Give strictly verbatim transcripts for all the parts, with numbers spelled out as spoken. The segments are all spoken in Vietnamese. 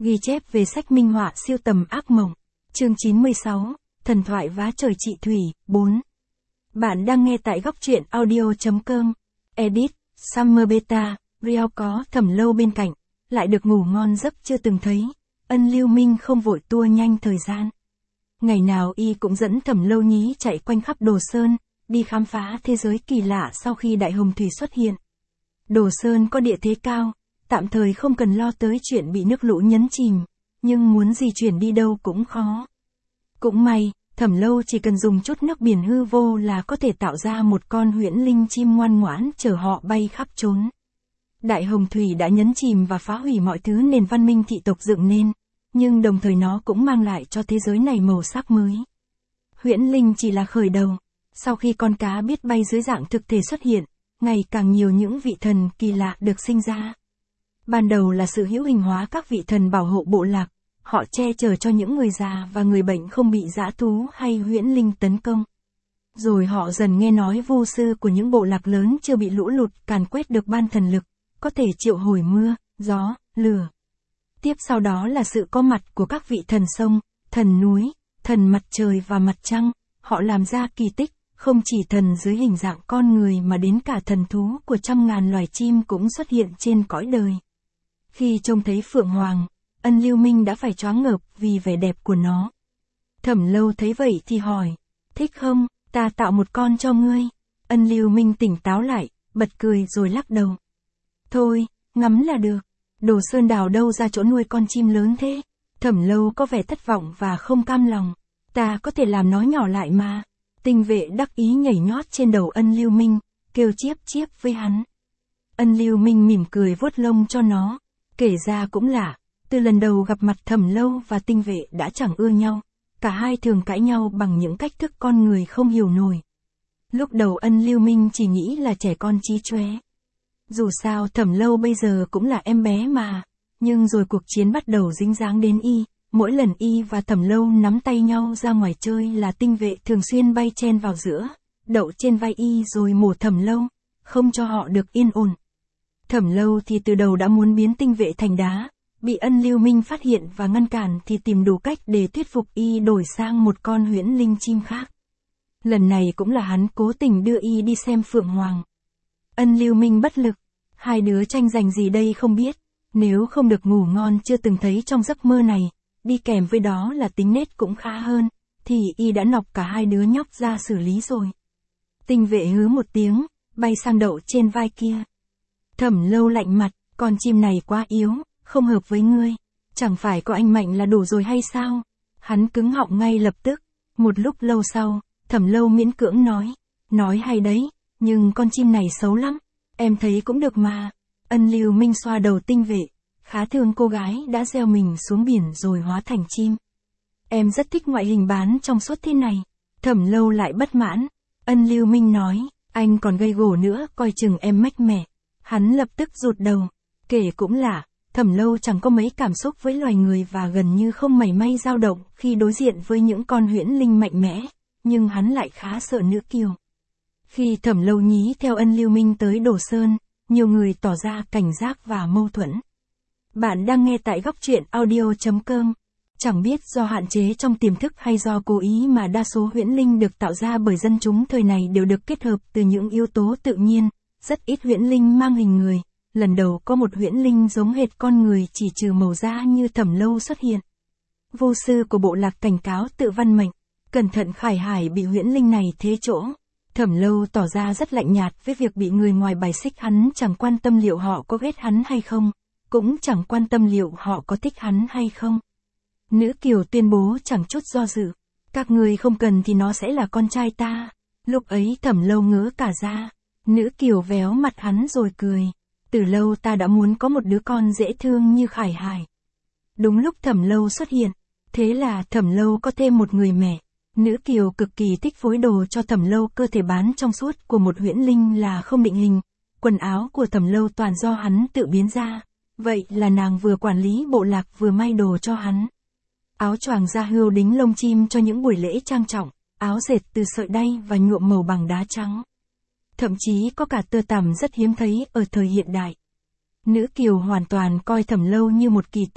Ghi chép về sách minh họa siêu tầm ác mộng. Chương chín mươi sáu, Thần thoại vá trời chị Thủy, bốn. Bạn đang nghe tại góc truyện audio chấm com. Edit, Summer Beta, Real có Thẩm Lâu bên cạnh, lại được ngủ ngon giấc chưa từng thấy. Ân Lưu Minh không vội tua nhanh thời gian. Ngày nào y cũng dẫn Thẩm Lâu nhí chạy quanh khắp Đồ Sơn, đi khám phá thế giới kỳ lạ sau khi Đại Hồng Thủy xuất hiện. Đồ Sơn có địa thế cao, tạm thời không cần lo tới chuyện bị nước lũ nhấn chìm, nhưng muốn di chuyển đi đâu cũng khó. Cũng may, Thẩm Lâu chỉ cần dùng chút nước biển hư vô là có thể tạo ra một con huyễn linh chim ngoan ngoãn chở họ bay khắp chốn. Đại Hồng Thủy đã nhấn chìm và phá hủy mọi thứ nền văn minh thị tộc dựng nên, nhưng đồng thời nó cũng mang lại cho thế giới này màu sắc mới. Huyễn linh chỉ là khởi đầu, sau khi con cá biết bay dưới dạng thực thể xuất hiện, ngày càng nhiều những vị thần kỳ lạ được sinh ra. Ban đầu là sự hữu hình hóa các vị thần bảo hộ bộ lạc, họ che chở cho những người già và người bệnh không bị dã thú hay huyễn linh tấn công. Rồi họ dần nghe nói vu sư của những bộ lạc lớn chưa bị lũ lụt càn quét được ban thần lực, có thể triệu hồi mưa, gió, lửa. Tiếp sau đó là sự có mặt của các vị thần sông, thần núi, thần mặt trời và mặt trăng, họ làm ra kỳ tích, không chỉ thần dưới hình dạng con người mà đến cả thần thú của trăm ngàn loài chim cũng xuất hiện trên cõi đời. Khi trông thấy Phượng Hoàng, Ân Lưu Minh đã phải choáng ngợp vì vẻ đẹp của nó. Thẩm Lâu thấy vậy thì hỏi, thích không, ta tạo một con cho ngươi. Ân Lưu Minh tỉnh táo lại, bật cười rồi lắc đầu. Thôi, ngắm là được. Đồ Sơn đào đâu ra chỗ nuôi con chim lớn thế? Thẩm Lâu có vẻ thất vọng và không cam lòng. Ta có thể làm nó nhỏ lại mà. Tinh vệ đắc ý nhảy nhót trên đầu Ân Lưu Minh, kêu chiếp chiếp với hắn. Ân Lưu Minh mỉm cười vuốt lông cho nó. Kể ra cũng lạ, từ lần đầu gặp mặt Thẩm Lâu và tinh vệ đã chẳng ưa nhau. Cả hai thường cãi nhau bằng những cách thức con người không hiểu nổi. Lúc đầu Ân Lưu Minh chỉ nghĩ là trẻ con trí chóe. Dù sao Thẩm Lâu bây giờ cũng là em bé mà, nhưng rồi cuộc chiến bắt đầu dính dáng đến y, mỗi lần y và Thẩm Lâu nắm tay nhau ra ngoài chơi là tinh vệ thường xuyên bay chen vào giữa, đậu trên vai y rồi mổ Thẩm Lâu, không cho họ được yên ổn. Thẩm Lâu thì từ đầu đã muốn biến tinh vệ thành đá, bị Ân Lưu Minh phát hiện và ngăn cản thì tìm đủ cách để thuyết phục y đổi sang một con huyễn linh chim khác. Lần này cũng là hắn cố tình đưa y đi xem Phượng Hoàng. Ân Lưu Minh bất lực, hai đứa tranh giành gì đây không biết, nếu không được ngủ ngon chưa từng thấy trong giấc mơ này, đi kèm với đó là tính nết cũng khá hơn, thì y đã nọc cả hai đứa nhóc ra xử lý rồi. Tinh vệ hứ một tiếng, bay sang đậu trên vai kia. Thẩm Lâu lạnh mặt, con chim này quá yếu, không hợp với ngươi, chẳng phải có anh mạnh là đủ rồi hay sao? Hắn cứng họng ngay lập tức, một lúc lâu sau, Thẩm Lâu miễn cưỡng nói, nói hay đấy, nhưng con chim này xấu lắm, em thấy cũng được mà. Ân Lưu Minh xoa đầu tinh vệ, khá thương cô gái đã gieo mình xuống biển rồi hóa thành chim. Em rất thích ngoại hình bán trong suốt thế này. Thẩm Lâu lại bất mãn. Ân Lưu Minh nói, anh còn gây gổ nữa, coi chừng em mách mẻ. Hắn lập tức rụt đầu. Kể cũng lạ, Thẩm Lâu chẳng có mấy cảm xúc với loài người và gần như không mảy may dao động khi đối diện với những con huyễn linh mạnh mẽ, nhưng hắn lại khá sợ nữ kiều. Khi Thẩm Lâu nhí theo Ân Lưu Minh tới Đồ Sơn, nhiều người tỏ ra cảnh giác và mâu thuẫn. Bạn đang nghe tại góc truyện audio chấm com. Chẳng biết do hạn chế trong tiềm thức hay do cố ý mà đa số huyễn linh được tạo ra bởi dân chúng thời này đều được kết hợp từ những yếu tố tự nhiên, rất ít huyễn linh mang hình người. Lần đầu có một huyễn linh giống hệt con người chỉ trừ màu da như Thẩm Lâu xuất hiện. Vô sư của bộ lạc cảnh cáo tự văn mệnh, cẩn thận Khải Hải bị huyễn linh này thế chỗ. Thẩm Lâu tỏ ra rất lạnh nhạt với việc bị người ngoài bài xích, hắn chẳng quan tâm liệu họ có ghét hắn hay không, cũng chẳng quan tâm liệu họ có thích hắn hay không. Nữ kiều tuyên bố chẳng chút do dự, các người không cần thì nó sẽ là con trai ta. Lúc ấy Thẩm Lâu ngớ cả ra, nữ kiều véo mặt hắn rồi cười, từ lâu ta đã muốn có một đứa con dễ thương như Khải Hải. Đúng lúc Thẩm Lâu xuất hiện, thế là Thẩm Lâu có thêm một người mẹ. Nữ kiều cực kỳ thích phối đồ cho Thẩm Lâu, cơ thể bán trong suốt của một huyễn linh là không định hình, quần áo của Thẩm Lâu toàn do hắn tự biến ra, vậy là nàng vừa quản lý bộ lạc vừa may đồ cho hắn. Áo choàng da hươu đính lông chim cho những buổi lễ trang trọng, áo dệt từ sợi đay và nhuộm màu bằng đá trắng. Thậm chí có cả tơ tằm rất hiếm thấy ở thời hiện đại. Nữ kiều hoàn toàn coi Thẩm Lâu như một kỳ tích,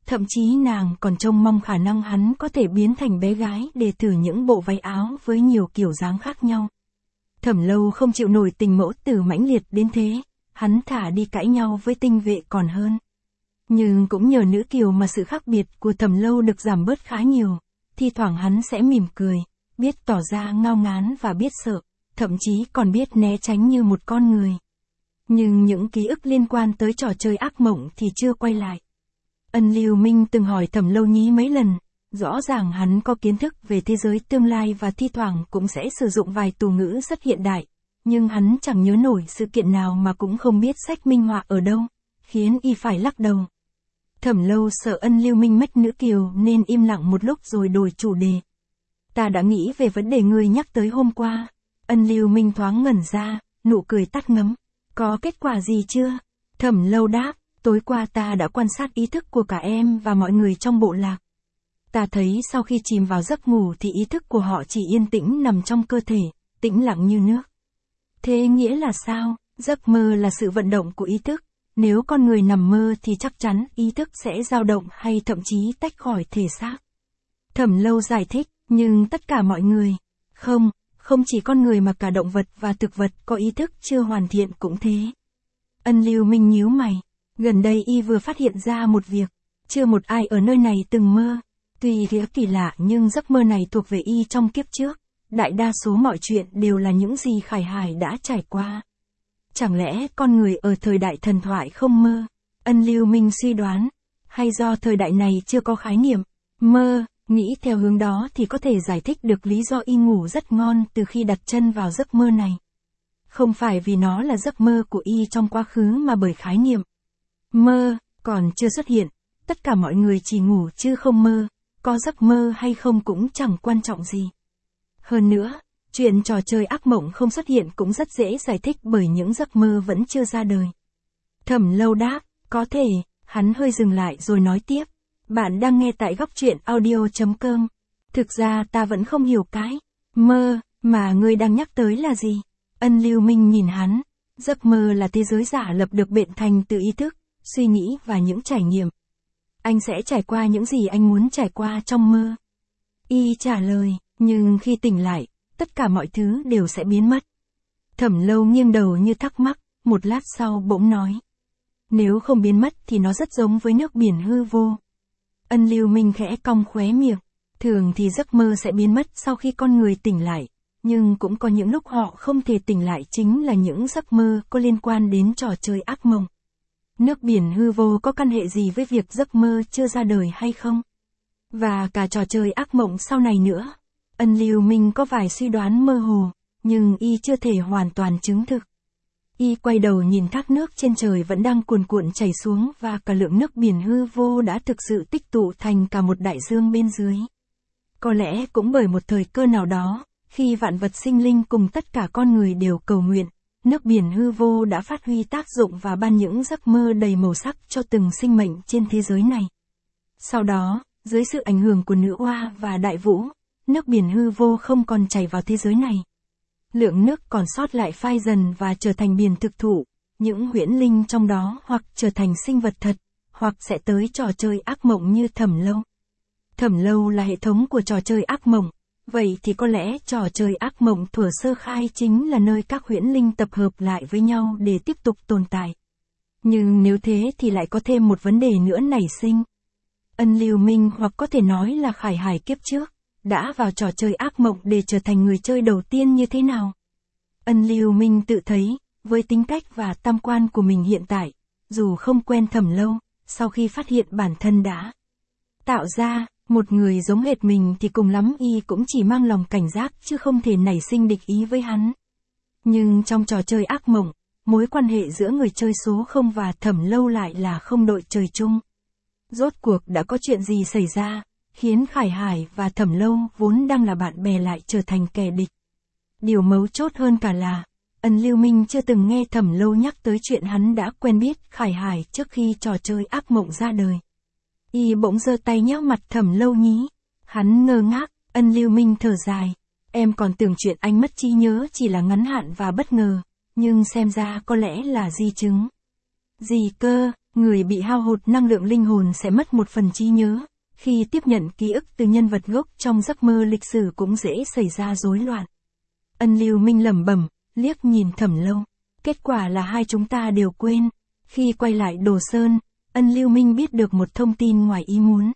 thậm chí nàng còn trông mong khả năng hắn có thể biến thành bé gái để thử những bộ váy áo với nhiều kiểu dáng khác nhau. Thẩm Lâu không chịu nổi tình mẫu tử mãnh liệt đến thế, hắn thả đi cãi nhau với Tinh Vệ còn hơn. Nhưng cũng nhờ nữ kiều mà sự khác biệt của Thẩm Lâu được giảm bớt khá nhiều, thi thoảng hắn sẽ mỉm cười, biết tỏ ra ngao ngán và biết sợ, thậm chí còn biết né tránh như một con người. Nhưng những ký ức liên quan tới trò chơi ác mộng thì chưa quay lại. Ân Lưu Minh từng hỏi Thẩm Lâu Nhí mấy lần, rõ ràng hắn có kiến thức về thế giới tương lai và thi thoảng cũng sẽ sử dụng vài từ ngữ rất hiện đại, nhưng hắn chẳng nhớ nổi sự kiện nào mà cũng không biết sách minh họa ở đâu, khiến y phải lắc đầu. Thẩm Lâu sợ Ân Lưu Minh mất nữ kiều nên im lặng một lúc rồi đổi chủ đề. Ta đã nghĩ về vấn đề ngươi nhắc tới hôm qua. Ân Lưu Minh thoáng ngẩn ra, nụ cười tắt ngấm. Có kết quả gì chưa? Thẩm Lâu đáp, tối qua ta đã quan sát ý thức của cả em và mọi người trong bộ lạc. Ta thấy sau khi chìm vào giấc ngủ thì ý thức của họ chỉ yên tĩnh nằm trong cơ thể, tĩnh lặng như nước. Thế nghĩa là sao? Giấc mơ là sự vận động của ý thức. Nếu con người nằm mơ thì chắc chắn ý thức sẽ dao động hay thậm chí tách khỏi thể xác. Thẩm Lâu giải thích, nhưng tất cả mọi người, không, không chỉ con người mà cả động vật và thực vật có ý thức chưa hoàn thiện cũng thế. Ân Lưu Minh nhíu mày, gần đây y vừa phát hiện ra một việc, chưa một ai ở nơi này từng mơ. Tuy nghĩa kỳ lạ nhưng giấc mơ này thuộc về y trong kiếp trước, đại đa số mọi chuyện đều là những gì Khải Hải đã trải qua. Chẳng lẽ con người ở thời đại thần thoại không mơ? Ân Lưu Minh suy đoán, hay do thời đại này chưa có khái niệm mơ, nghĩ theo hướng đó thì có thể giải thích được lý do y ngủ rất ngon từ khi đặt chân vào giấc mơ này. Không phải vì nó là giấc mơ của y trong quá khứ mà bởi khái niệm mơ còn chưa xuất hiện, tất cả mọi người chỉ ngủ chứ không mơ, có giấc mơ hay không cũng chẳng quan trọng gì. Hơn nữa, chuyện trò chơi ác mộng không xuất hiện cũng rất dễ giải thích bởi những giấc mơ vẫn chưa ra đời. Thẩm Lâu đáp, có thể, hắn hơi dừng lại rồi nói tiếp. Bạn đang nghe tại góc truyện audio chấm com. Thực ra ta vẫn không hiểu cái mơ mà ngươi đang nhắc tới là gì. Ân Lưu Minh nhìn hắn, giấc mơ là thế giới giả lập được biện thành từ ý thức, suy nghĩ và những trải nghiệm. Anh sẽ trải qua những gì anh muốn trải qua trong mơ. Y trả lời, nhưng khi tỉnh lại, tất cả mọi thứ đều sẽ biến mất. Thẩm Lâu nghiêng đầu như thắc mắc, một lát sau bỗng nói. Nếu không biến mất thì nó rất giống với nước biển hư vô. Ân Lưu Minh khẽ cong khóe miệng. Thường thì giấc mơ sẽ biến mất sau khi con người tỉnh lại, nhưng cũng có những lúc họ không thể tỉnh lại, chính là những giấc mơ có liên quan đến trò chơi ác mộng. Nước biển hư vô có căn hệ gì với việc giấc mơ chưa ra đời hay không? Và cả trò chơi ác mộng sau này nữa. Ân Lưu Minh có vài suy đoán mơ hồ, nhưng y chưa thể hoàn toàn chứng thực. Y quay đầu nhìn thác nước trên trời vẫn đang cuồn cuộn chảy xuống và cả lượng nước biển hư vô đã thực sự tích tụ thành cả một đại dương bên dưới. Có lẽ cũng bởi một thời cơ nào đó, khi vạn vật sinh linh cùng tất cả con người đều cầu nguyện, nước biển hư vô đã phát huy tác dụng và ban những giấc mơ đầy màu sắc cho từng sinh mệnh trên thế giới này. Sau đó, dưới sự ảnh hưởng của nữ oa và đại vũ, nước biển hư vô không còn chảy vào thế giới này. Lượng nước còn sót lại phai dần và trở thành biển thực thụ, những huyễn linh trong đó hoặc trở thành sinh vật thật, hoặc sẽ tới trò chơi ác mộng như Thẩm Lâu. Thẩm Lâu là hệ thống của trò chơi ác mộng, vậy thì có lẽ trò chơi ác mộng thuở sơ khai chính là nơi các huyễn linh tập hợp lại với nhau để tiếp tục tồn tại. Nhưng nếu thế thì lại có thêm một vấn đề nữa nảy sinh. Ân Lưu Minh hoặc có thể nói là Khải Hải kiếp trước, đã vào trò chơi ác mộng để trở thành người chơi đầu tiên như thế nào? Ân Lưu Minh tự thấy, với tính cách và tam quan của mình hiện tại, dù không quen Thẩm Lâu, sau khi phát hiện bản thân đã tạo ra một người giống hệt mình thì cùng lắm y cũng chỉ mang lòng cảnh giác chứ không thể nảy sinh địch ý với hắn. Nhưng trong trò chơi ác mộng, mối quan hệ giữa người chơi số không và Thẩm Lâu lại là không đội trời chung. Rốt cuộc đã có chuyện gì xảy ra, khiến Khải Hải và Thẩm Lâu vốn đang là bạn bè lại trở thành kẻ địch. Điều mấu chốt hơn cả là, Ân Lưu Minh chưa từng nghe Thẩm Lâu nhắc tới chuyện hắn đã quen biết Khải Hải trước khi trò chơi ác mộng ra đời. Y bỗng giơ tay nhéo mặt Thẩm Lâu nhí. Hắn ngơ ngác, Ân Lưu Minh thở dài. Em còn tưởng chuyện anh mất trí nhớ chỉ là ngắn hạn và bất ngờ, nhưng xem ra có lẽ là di chứng. Gì cơ? người bị hao hụt năng lượng linh hồn sẽ mất một phần trí nhớ, khi tiếp nhận ký ức từ nhân vật gốc trong giấc mơ lịch sử cũng dễ xảy ra rối loạn. Ân Lưu Minh lẩm bẩm, liếc nhìn Thẩm Lâu. Kết quả là hai chúng ta đều quên. Khi quay lại Đồ Sơn, Ân Lưu Minh biết được một thông tin ngoài ý muốn.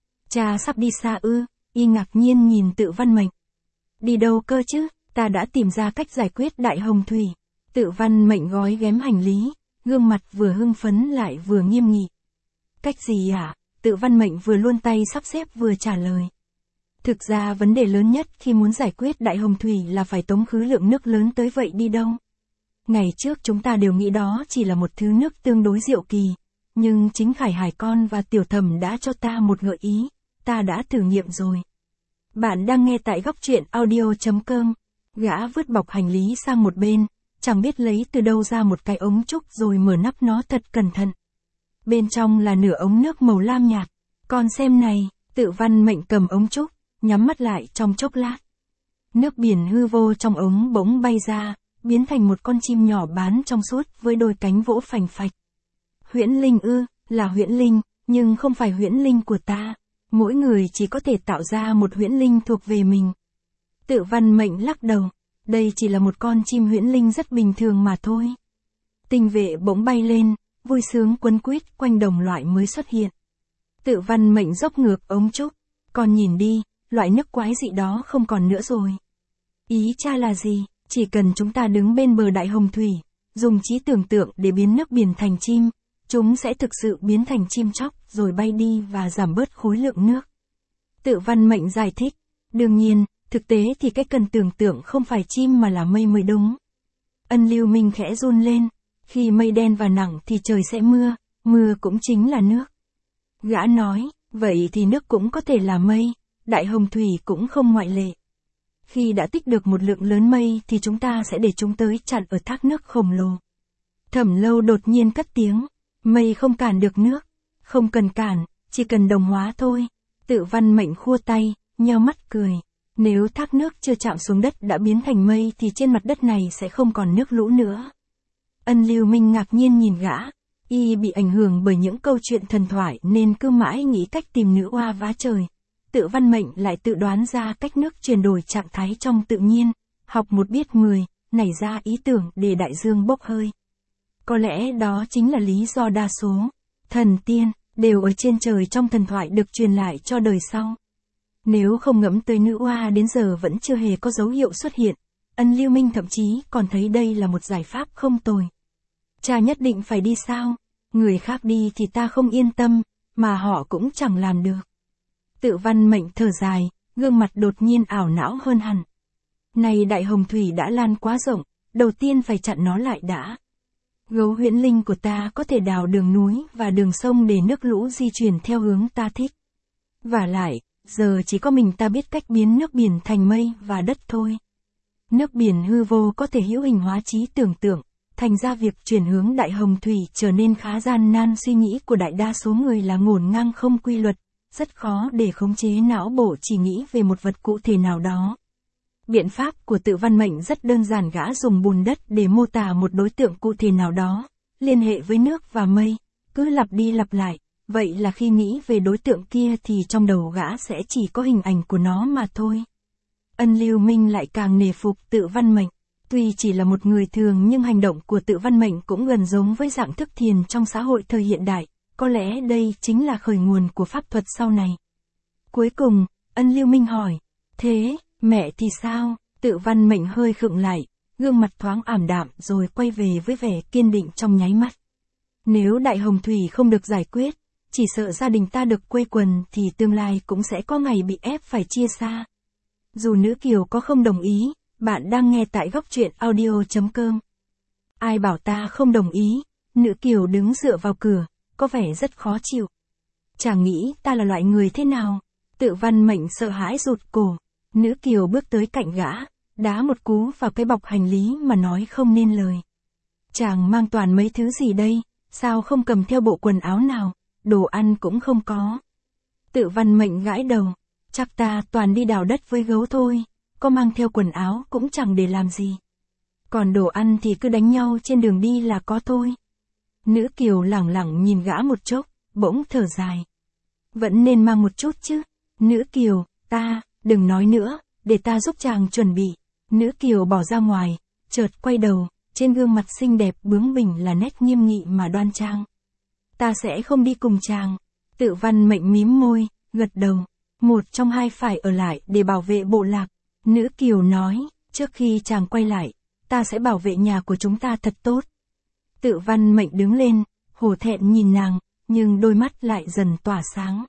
Cha sắp đi xa ư? Y ngạc nhiên nhìn Tự Văn Mệnh. Đi đâu cơ chứ? Ta đã tìm ra cách giải quyết Đại Hồng Thủy. Tự Văn Mệnh gói ghém hành lý, gương mặt vừa hưng phấn lại vừa nghiêm nghị. Cách gì ạ? À? Tự Văn Mệnh vừa luôn tay sắp xếp vừa trả lời. Thực ra vấn đề lớn nhất khi muốn giải quyết Đại Hồng Thủy là phải tống khứ lượng nước lớn tới vậy đi đâu. Ngày trước chúng ta đều nghĩ đó chỉ là một thứ nước tương đối diệu kỳ, nhưng chính Khải Hải con và Tiểu Thẩm đã cho ta một gợi ý, ta đã thử nghiệm rồi. Bạn đang nghe tại góc truyện audio chấm com. Gã vứt bọc hành lý sang một bên, chẳng biết lấy từ đâu ra một cái ống trúc rồi mở nắp nó thật cẩn thận. Bên trong là nửa ống nước màu lam nhạt. Con xem này, Tự Văn Mệnh cầm ống trúc, nhắm mắt lại trong chốc lát. Nước biển hư vô trong ống bỗng bay ra, biến thành một con chim nhỏ bán trong suốt với đôi cánh vỗ phành phạch. Huyễn linh ư, là huyễn linh, nhưng không phải huyễn linh của ta. Mỗi người chỉ có thể tạo ra một huyễn linh thuộc về mình. Tự Văn Mệnh lắc đầu, đây chỉ là một con chim huyễn linh rất bình thường mà thôi. Tinh vệ bỗng bay lên, vui sướng quấn quýt quanh đồng loại mới xuất hiện. Tự Văn Mệnh dốc ngược ống trúc, con nhìn đi, loại nước quái dị đó không còn nữa rồi. Ý cha là gì? Chỉ cần chúng ta đứng bên bờ Đại Hồng Thủy, dùng trí tưởng tượng để biến nước biển thành chim, chúng sẽ thực sự biến thành chim chóc rồi bay đi và giảm bớt khối lượng nước. Tự Văn Mệnh giải thích, đương nhiên, thực tế thì cái cần tưởng tượng không phải chim mà là mây mới đúng. Ân Lưu Minh khẽ run lên, khi mây đen và nặng thì trời sẽ mưa, mưa cũng chính là nước. Gã nói, vậy thì nước cũng có thể là mây, Đại Hồng Thủy cũng không ngoại lệ. Khi đã tích được một lượng lớn mây thì chúng ta sẽ để chúng tới chặn ở thác nước khổng lồ. Thẩm Lâu đột nhiên cất tiếng, mây không cản được nước, không cần cản, chỉ cần đồng hóa thôi. Tự Văn Mệnh khua tay, nheo mắt cười. Nếu thác nước chưa chạm xuống đất đã biến thành mây thì trên mặt đất này sẽ không còn nước lũ nữa. Ân Lưu Minh ngạc nhiên nhìn gã, y bị ảnh hưởng bởi những câu chuyện thần thoại nên cứ mãi nghĩ cách tìm nữ oa vá trời. Tự Văn Mệnh lại tự đoán ra cách nước chuyển đổi trạng thái trong tự nhiên, học một biết mười, nảy ra ý tưởng để đại dương bốc hơi. Có lẽ đó chính là lý do đa số thần tiên đều ở trên trời trong thần thoại được truyền lại cho đời sau. Nếu không ngẫm tới nữ oa đến giờ vẫn chưa hề có dấu hiệu xuất hiện, Ân Lưu Minh thậm chí còn thấy đây là một giải pháp không tồi. Cha nhất định phải đi sao? Người khác đi thì ta không yên tâm, mà họ cũng chẳng làm được. Tự Văn Mệnh thở dài, gương mặt đột nhiên ảo não hơn hẳn. Này Đại Hồng Thủy đã lan quá rộng, đầu tiên phải chặn nó lại đã. Gấu huyễn linh của ta có thể đào đường núi và đường sông để nước lũ di chuyển theo hướng ta thích. Vả lại, giờ chỉ có mình ta biết cách biến nước biển thành mây và đất thôi. Nước biển hư vô có thể hữu hình hóa trí tưởng tượng, thành ra việc chuyển hướng Đại Hồng Thủy trở nên khá gian nan. Suy nghĩ của đại đa số người là ngổn ngang không quy luật, rất khó để khống chế não bộ chỉ nghĩ về một vật cụ thể nào đó. Biện pháp của Tự Văn Mệnh rất đơn giản, gã dùng bùn đất để mô tả một đối tượng cụ thể nào đó, liên hệ với nước và mây, cứ lặp đi lặp lại, vậy là khi nghĩ về đối tượng kia thì trong đầu gã sẽ chỉ có hình ảnh của nó mà thôi. Ân Lưu Minh lại càng nể phục Tự Văn Mệnh, tuy chỉ là một người thường nhưng hành động của Tự Văn Mệnh cũng gần giống với dạng thức thiền trong xã hội thời hiện đại, có lẽ đây chính là khởi nguồn của pháp thuật sau này. Cuối cùng, Ân Lưu Minh hỏi, thế, mẹ thì sao? Tự Văn Mệnh hơi khựng lại, gương mặt thoáng ảm đạm rồi quay về với vẻ kiên định trong nháy mắt. Nếu Đại Hồng Thủy không được giải quyết, chỉ sợ gia đình ta được quây quần thì tương lai cũng sẽ có ngày bị ép phải chia xa. Dù nữ kiều có không đồng ý, bạn đang nghe tại góc truyện audio chấm com. Ai bảo ta không đồng ý? Nữ kiều đứng dựa vào cửa, có vẻ rất khó chịu. Chàng nghĩ ta là loại người thế nào? Tự Văn Mệnh sợ hãi rụt cổ. Nữ kiều bước tới cạnh gã, đá một cú vào cái bọc hành lý mà nói không nên lời. Chàng mang toàn mấy thứ gì đây? Sao không cầm theo bộ quần áo nào? Đồ ăn cũng không có. Tự Văn Mệnh gãi đầu. Chắc ta toàn đi đào đất với gấu thôi, có mang theo quần áo cũng chẳng để làm gì. Còn đồ ăn thì cứ đánh nhau trên đường đi là có thôi. Nữ kiều lẳng lặng nhìn gã một chốc, bỗng thở dài. Vẫn nên mang một chút chứ. Nữ kiều, ta, đừng nói nữa, để ta giúp chàng chuẩn bị. Nữ kiều bỏ ra ngoài, chợt quay đầu, trên gương mặt xinh đẹp bướng bỉnh là nét nghiêm nghị mà đoan trang. Ta sẽ không đi cùng chàng. Tự Văn Mệnh mím môi, gật đầu. Một trong hai phải ở lại để bảo vệ bộ lạc. Nữ kiều nói, trước khi chàng quay lại, ta sẽ bảo vệ nhà của chúng ta thật tốt. Tự Văn Mệnh đứng lên, hổ thẹn nhìn nàng, nhưng đôi mắt lại dần tỏa sáng.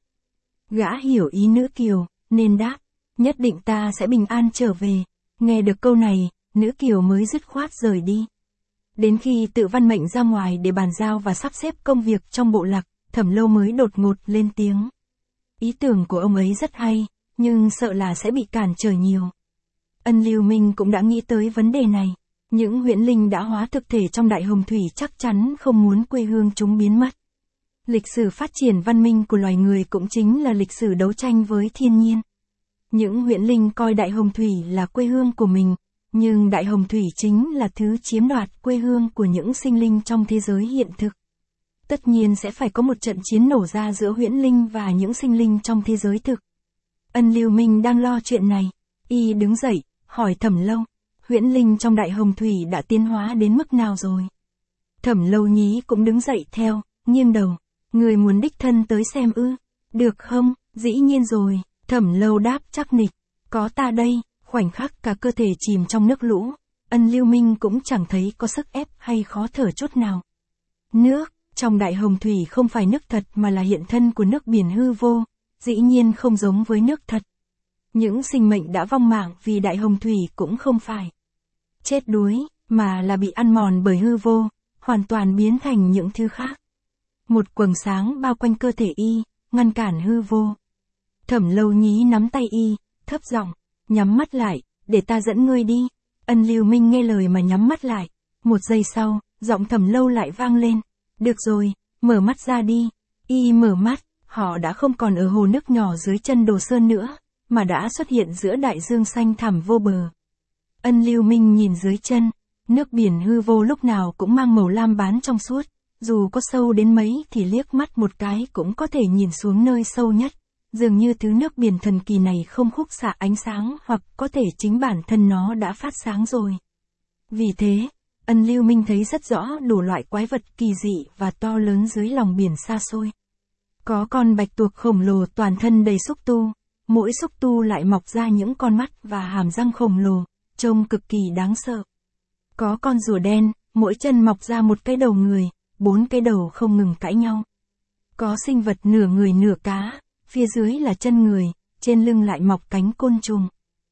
Gã hiểu ý nữ kiều, nên đáp, nhất định ta sẽ bình an trở về. Nghe được câu này, nữ kiều mới dứt khoát rời đi. Đến khi Tự Văn Mệnh ra ngoài để bàn giao và sắp xếp công việc trong bộ lạc, Thẩm Lâu mới đột ngột lên tiếng. Ý tưởng của ông ấy rất hay, nhưng sợ là sẽ bị cản trở nhiều. Ân Lưu Minh cũng đã nghĩ tới vấn đề này. Những huyễn linh đã hóa thực thể trong Đại Hồng Thủy chắc chắn không muốn quê hương chúng biến mất. Lịch sử phát triển văn minh của loài người cũng chính là lịch sử đấu tranh với thiên nhiên. Những huyễn linh coi Đại Hồng Thủy là quê hương của mình, nhưng Đại Hồng Thủy chính là thứ chiếm đoạt quê hương của những sinh linh trong thế giới hiện thực. Tất nhiên sẽ phải có một trận chiến nổ ra giữa huyễn linh và những sinh linh trong thế giới thực. Ân Lưu Minh đang lo chuyện này. Y đứng dậy, hỏi Thẩm Lâu, huyễn linh trong Đại Hồng Thủy đã tiến hóa đến mức nào rồi? Thẩm Lâu nhí cũng đứng dậy theo, nghiêng đầu. Người muốn đích thân tới xem ư? Được không? Dĩ nhiên rồi. Thẩm Lâu đáp chắc nịch. Có ta đây. Khoảnh khắc cả cơ thể chìm trong nước lũ. Ân Lưu Minh cũng chẳng thấy có sức ép hay khó thở chút nào. Nước, trong Đại Hồng Thủy không phải nước thật mà là hiện thân của nước biển hư vô. Dĩ nhiên không giống với nước thật. Những sinh mệnh đã vong mạng vì Đại Hồng Thủy cũng không phải chết đuối, mà là bị ăn mòn bởi hư vô, hoàn toàn biến thành những thứ khác. Một quầng sáng bao quanh cơ thể y, ngăn cản hư vô. Thẩm Lâu nhí nắm tay y, thấp giọng, nhắm mắt lại, để ta dẫn ngươi đi. Ân Lưu Minh nghe lời mà nhắm mắt lại. Một giây sau, giọng Thẩm Lâu lại vang lên. Được rồi, mở mắt ra đi. Y mở mắt, họ đã không còn ở hồ nước nhỏ dưới chân Đồ Sơn nữa, mà đã xuất hiện giữa đại dương xanh thẳm vô bờ. Ân Lưu Minh nhìn dưới chân, nước biển hư vô lúc nào cũng mang màu lam bán trong suốt, dù có sâu đến mấy thì liếc mắt một cái cũng có thể nhìn xuống nơi sâu nhất, dường như thứ nước biển thần kỳ này không khúc xạ ánh sáng hoặc có thể chính bản thân nó đã phát sáng rồi. Vì thế, Ân Lưu Minh thấy rất rõ đủ loại quái vật kỳ dị và to lớn dưới lòng biển xa xôi. Có con bạch tuộc khổng lồ toàn thân đầy xúc tu, mỗi xúc tu lại mọc ra những con mắt và hàm răng khổng lồ, trông cực kỳ đáng sợ. Có con rùa đen, mỗi chân mọc ra một cái đầu người, bốn cái đầu không ngừng cãi nhau. Có sinh vật nửa người nửa cá, phía dưới là chân người, trên lưng lại mọc cánh côn trùng.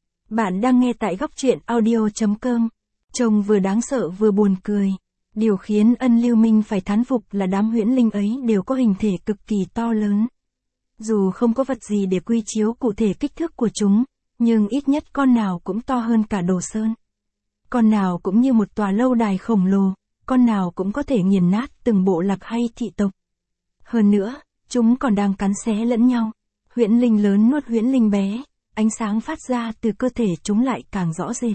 Bạn đang nghe tại góc truyện audio chấm com. Trông vừa đáng sợ vừa buồn cười. Điều khiến Ân Lưu Minh phải thán phục là đám huyễn linh ấy đều có hình thể cực kỳ to lớn. Dù không có vật gì để quy chiếu cụ thể kích thước của chúng, nhưng ít nhất con nào cũng to hơn cả Đồ Sơn. Con nào cũng như một tòa lâu đài khổng lồ, con nào cũng có thể nghiền nát từng bộ lạc hay thị tộc. Hơn nữa, chúng còn đang cắn xé lẫn nhau. Huyễn linh lớn nuốt huyễn linh bé, ánh sáng phát ra từ cơ thể chúng lại càng rõ rệt.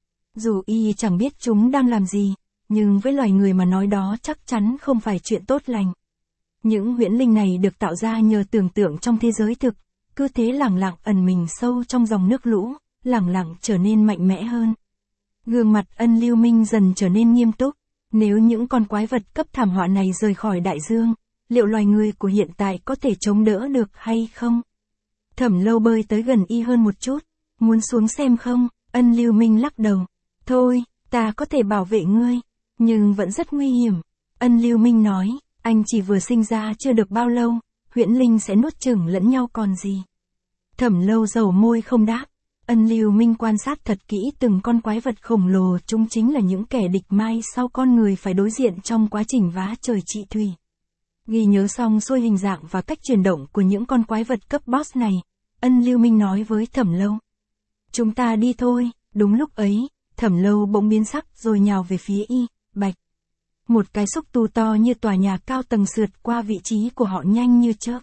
Dù y chẳng biết chúng đang làm gì, nhưng với loài người mà nói đó chắc chắn không phải chuyện tốt lành. Những huyễn linh này được tạo ra nhờ tưởng tượng trong thế giới thực, cứ thế lẳng lặng ẩn mình sâu trong dòng nước lũ, lẳng lặng trở nên mạnh mẽ hơn. Gương mặt Ân Lưu Minh dần trở nên nghiêm túc. Nếu những con quái vật cấp thảm họa này rời khỏi đại dương, liệu loài người của hiện tại có thể chống đỡ được hay không? Thẩm Lâu bơi tới gần y hơn một chút. Muốn xuống xem không? Ân Lưu Minh lắc đầu. Thôi, ta có thể bảo vệ ngươi, nhưng vẫn rất nguy hiểm. Ân Lưu Minh nói, anh chỉ vừa sinh ra chưa được bao lâu, huyễn linh sẽ nuốt chửng lẫn nhau còn gì. Thẩm Lâu dầu môi không đáp. Ân Lưu Minh quan sát thật kỹ từng con quái vật khổng lồ, chúng chính là những kẻ địch mai sau con người phải đối diện trong quá trình vá trời trị thủy. Ghi nhớ xong xuôi hình dạng và cách chuyển động của những con quái vật cấp boss này, Ân Lưu Minh nói với Thẩm Lâu. Chúng ta đi thôi. Đúng lúc ấy, Thẩm Lâu bỗng biến sắc rồi nhào về phía y, bạch. Một cái xúc tu to như tòa nhà cao tầng sượt qua vị trí của họ nhanh như chớp.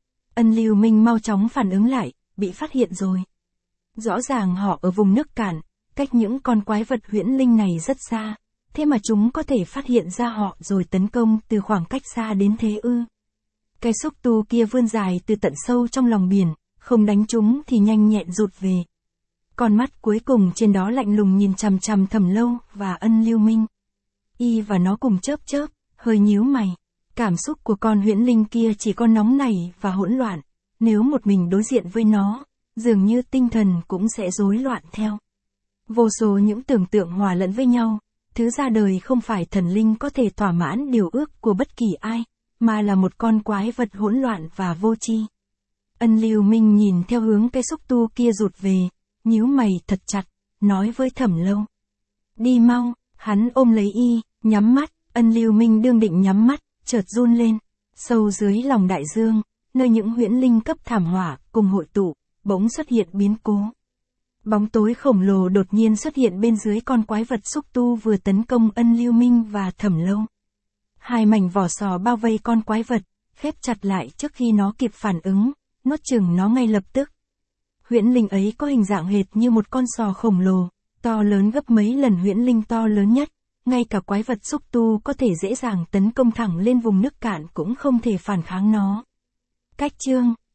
Ân Lưu Minh mau chóng phản ứng lại, bị phát hiện rồi. Rõ ràng họ ở vùng nước cạn, cách những con quái vật huyễn linh này rất xa, thế mà chúng có thể phát hiện ra họ rồi tấn công từ khoảng cách xa đến thế ư? Cái xúc tu kia vươn dài từ tận sâu trong lòng biển, không đánh chúng thì nhanh nhẹn rụt về. Con mắt cuối cùng trên đó lạnh lùng nhìn chằm chằm Thẩm Lâu và Ân Lưu Minh. Y và nó cùng chớp chớp, hơi nhíu mày. Cảm xúc của con huyễn linh kia chỉ có nóng nảy và hỗn loạn. Nếu một mình đối diện với nó, dường như tinh thần cũng sẽ rối loạn theo. Vô số những tưởng tượng hòa lẫn với nhau, thứ ra đời không phải thần linh có thể thỏa mãn điều ước của bất kỳ ai, mà là một con quái vật hỗn loạn và vô tri. Ân Lưu Minh nhìn theo hướng cái xúc tu kia rụt về, nhíu mày thật chặt, nói với Thẩm Lâu. Đi mau, hắn ôm lấy y, nhắm mắt, Ân Lưu Minh đương định nhắm mắt, chợt run lên. Sâu dưới lòng đại dương, nơi những huyễn linh cấp thảm họa cùng hội tụ, bỗng xuất hiện biến cố. Bóng tối khổng lồ đột nhiên xuất hiện bên dưới con quái vật xúc tu vừa tấn công Ân Lưu Minh và Thẩm Lâu. Hai mảnh vỏ sò bao vây con quái vật, khép chặt lại trước khi nó kịp phản ứng, nuốt chửng nó ngay lập tức. Huyễn linh ấy có hình dạng hệt như một con sò khổng lồ, to lớn gấp mấy lần huyễn linh to lớn nhất, ngay cả quái vật xúc tu có thể dễ dàng tấn công thẳng lên vùng nước cạn cũng không thể phản kháng nó. Cách chương